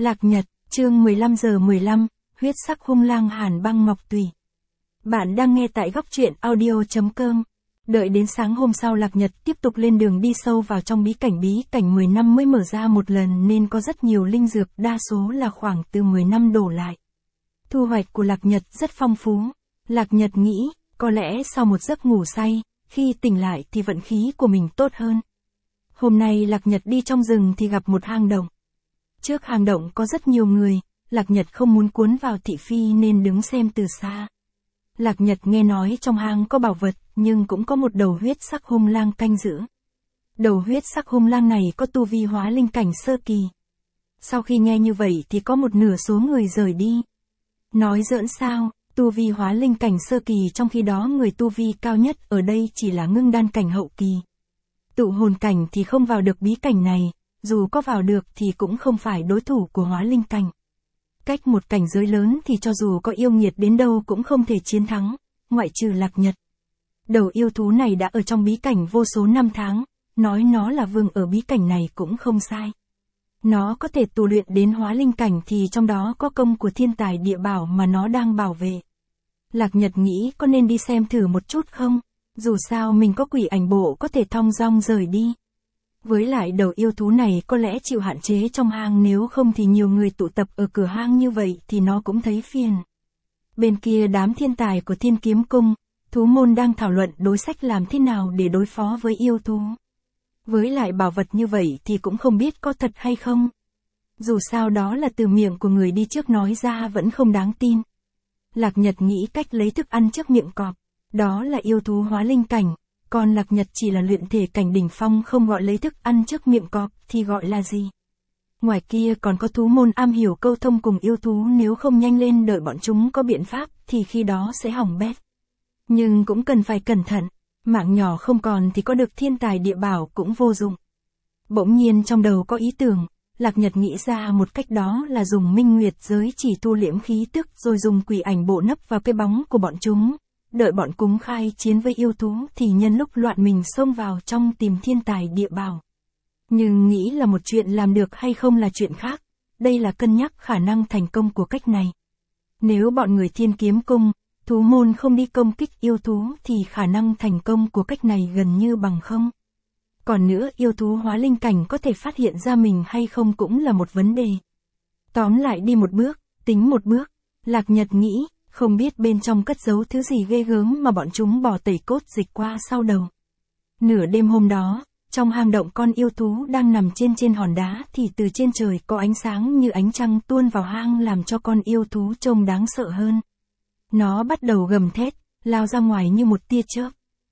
Lạc Nhật, chương 15:15, huyết sắc hung lang Hàn Băng Ngọc Tùy. Bạn đang nghe tại góc truyện audio.com. Đợi đến sáng hôm sau Lạc Nhật tiếp tục lên đường đi sâu vào trong bí cảnh 10 năm mới mở ra một lần nên có rất nhiều linh dược, đa số là khoảng từ 10 năm đổ lại. Thu hoạch của Lạc Nhật rất phong phú. Lạc Nhật nghĩ, có lẽ sau một giấc ngủ say, khi tỉnh lại thì vận khí của mình tốt hơn. Hôm nay Lạc Nhật đi trong rừng thì gặp một hang động. Trước hang động có rất nhiều người, Lạc Nhật không muốn cuốn vào thị phi nên đứng xem từ xa. Lạc Nhật nghe nói trong hang có bảo vật, nhưng cũng có một đầu huyết sắc hung lang canh giữ. Đầu huyết sắc hung lang này có tu vi hóa linh cảnh sơ kỳ. Sau khi nghe như vậy thì có một nửa số người rời đi. Nói giỡn sao, tu vi hóa linh cảnh sơ kỳ trong khi đó người tu vi cao nhất ở đây chỉ là ngưng đan cảnh hậu kỳ. Tụ hồn cảnh thì không vào được bí cảnh này, dù có vào được thì cũng không phải đối thủ của hóa linh cảnh. Cách một cảnh giới lớn thì cho dù có yêu nghiệt đến đâu cũng không thể chiến thắng, ngoại trừ Lạc Nhật. Đầu yêu thú này đã ở trong bí cảnh vô số năm tháng, nói nó là vương ở bí cảnh này cũng không sai. Nó có thể tu luyện đến hóa linh cảnh thì trong đó có công của thiên tài địa bảo mà nó đang bảo vệ. Lạc Nhật nghĩ có nên đi xem thử một chút không? Dù sao mình có quỷ ảnh bộ có thể thong dong rời đi. Với lại đầu yêu thú này có lẽ chịu hạn chế trong hang, nếu không thì nhiều người tụ tập ở cửa hang như vậy thì nó cũng thấy phiền. Bên kia đám thiên tài của Thiên Kiếm Cung, thú môn đang thảo luận đối sách làm thế nào để đối phó với yêu thú. Với lại bảo vật như vậy thì cũng không biết có thật hay không. Dù sao đó là từ miệng của người đi trước nói ra vẫn không đáng tin. Lạc Nhật nghĩ cách lấy thức ăn trước miệng cọp, đó là yêu thú hóa linh cảnh. Còn Lạc Nhật chỉ là luyện thể cảnh đỉnh phong, không gọi lấy thức ăn trước miệng cọp thì gọi là gì? Ngoài kia còn có thú môn am hiểu câu thông cùng yêu thú, nếu không nhanh lên đợi bọn chúng có biện pháp thì khi đó sẽ hỏng bét. Nhưng cũng cần phải cẩn thận, mạng nhỏ không còn thì có được thiên tài địa bảo cũng vô dụng. Bỗng nhiên trong đầu có ý tưởng, Lạc Nhật nghĩ ra một cách, đó là dùng minh nguyệt giới chỉ thu liễm khí tức rồi dùng quỷ ảnh bộ nấp vào cái bóng của bọn chúng. Đợi bọn chúng khai chiến với yêu thú thì nhân lúc loạn mình xông vào trong tìm thiên tài địa bảo. Nhưng nghĩ là một chuyện, làm được hay không là chuyện khác. Đây là cân nhắc khả năng thành công của cách này. Nếu bọn người Thiên Kiếm Cung, thú môn không đi công kích yêu thú thì khả năng thành công của cách này gần như bằng không. Còn nữa, yêu thú hóa linh cảnh có thể phát hiện ra mình hay không cũng là một vấn đề. Tóm lại, đi một bước, tính một bước. Lạc Nhật nghĩ, không biết bên trong cất giấu thứ gì ghê gớm mà bọn chúng bỏ tẩy cốt dịch qua sau đầu. Nửa đêm hôm đó, trong hang động con yêu thú đang nằm trên hòn đá thì từ trên trời có ánh sáng như ánh trăng tuôn vào hang làm cho con yêu thú trông đáng sợ hơn. Nó bắt đầu gầm thét, lao ra ngoài như một tia chớp.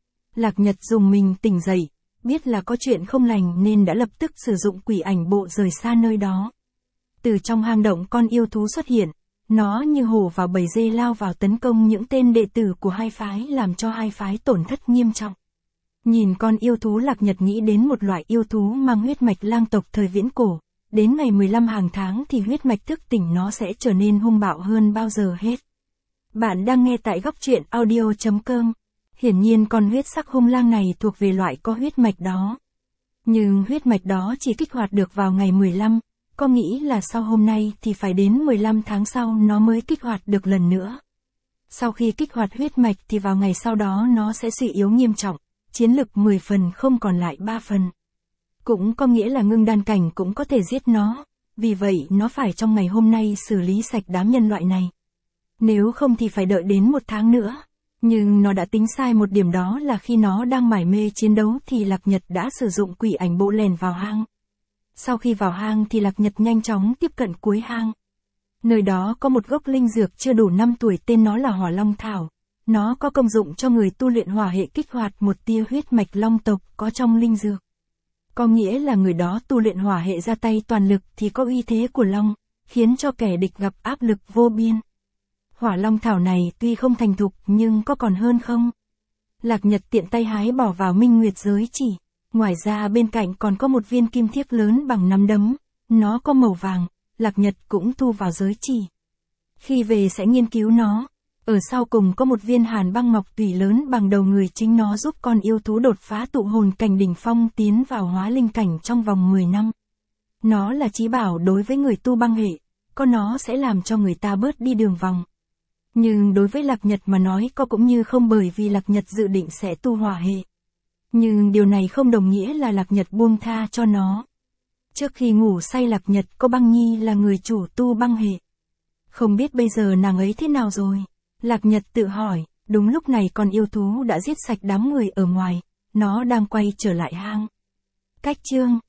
Lạc Nhật dùng mình tỉnh dậy, biết là có chuyện không lành nên đã lập tức sử dụng quỷ ảnh bộ rời xa nơi đó. Từ trong hang động con yêu thú xuất hiện. Nó như hổ vào bầy dê lao vào tấn công những tên đệ tử của hai phái, làm cho hai phái tổn thất nghiêm trọng. Nhìn con yêu thú, Lạc Nhật nghĩ đến một loại yêu thú mang huyết mạch lang tộc thời viễn cổ. Đến ngày 15 hàng tháng thì huyết mạch thức tỉnh nó sẽ trở nên hung bạo hơn bao giờ hết. Bạn đang nghe tại góc truyện audio.com. Hiển nhiên con huyết sắc hung lang này thuộc về loại có huyết mạch đó. Nhưng huyết mạch đó chỉ kích hoạt được vào ngày 15. Có nghĩ là sau hôm nay thì phải đến 15 tháng sau nó mới kích hoạt được lần nữa. Sau khi kích hoạt huyết mạch thì vào ngày sau đó nó sẽ suy yếu nghiêm trọng, chiến lực 10 phần không còn lại 3 phần. Cũng có nghĩa là ngưng đan cảnh cũng có thể giết nó, vì vậy nó phải trong ngày hôm nay xử lý sạch đám nhân loại này. Nếu không thì phải đợi đến 1 tháng nữa. Nhưng nó đã tính sai một điểm, đó là khi nó đang mải mê chiến đấu thì Lạc Nhật đã sử dụng quỷ ảnh bộ lèn vào hang. Sau khi vào hang thì Lạc Nhật nhanh chóng tiếp cận cuối hang. Nơi đó có một gốc linh dược chưa đủ 5 tuổi, tên nó là Hỏa Long Thảo. Nó có công dụng cho người tu luyện hỏa hệ kích hoạt một tia huyết mạch long tộc có trong linh dược. Có nghĩa là người đó tu luyện hỏa hệ ra tay toàn lực thì có uy thế của long, khiến cho kẻ địch gặp áp lực vô biên. Hỏa Long Thảo này tuy không thành thục nhưng có còn hơn không? Lạc Nhật tiện tay hái bỏ vào minh nguyệt giới chỉ. Ngoài ra bên cạnh còn có một viên kim thiếc lớn bằng nắm đấm, nó có màu vàng, Lạc Nhật cũng thu vào giới chỉ. Khi về sẽ nghiên cứu nó. Ở sau cùng có một viên Hàn Băng Ngọc Tùy lớn bằng đầu người, chính nó giúp con yêu thú đột phá tụ hồn cảnh đỉnh phong tiến vào hóa linh cảnh trong vòng 10 năm. Nó là chí bảo đối với người tu băng hệ, có nó sẽ làm cho người ta bớt đi đường vòng. Nhưng đối với Lạc Nhật mà nói có cũng như không, bởi vì Lạc Nhật dự định sẽ tu hỏa hệ. Nhưng điều này không đồng nghĩa là Lạc Nhật buông tha cho nó. Trước khi ngủ say Lạc Nhật có Băng Nhi là người chủ tu băng hệ. Không biết bây giờ nàng ấy thế nào rồi? Lạc Nhật tự hỏi, đúng lúc này con yêu thú đã giết sạch đám người ở ngoài, nó đang quay trở lại hang. Cách chương